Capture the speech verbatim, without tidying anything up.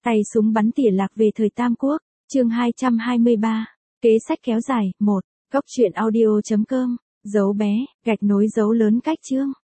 Tay súng bắn tỉa lạc về thời Tam Quốc, chương hai trăm hai mươi ba. Kế sách kéo dài, một. Cốc truyện audio chấm com, dấu bé, gạch nối dấu lớn cách chương.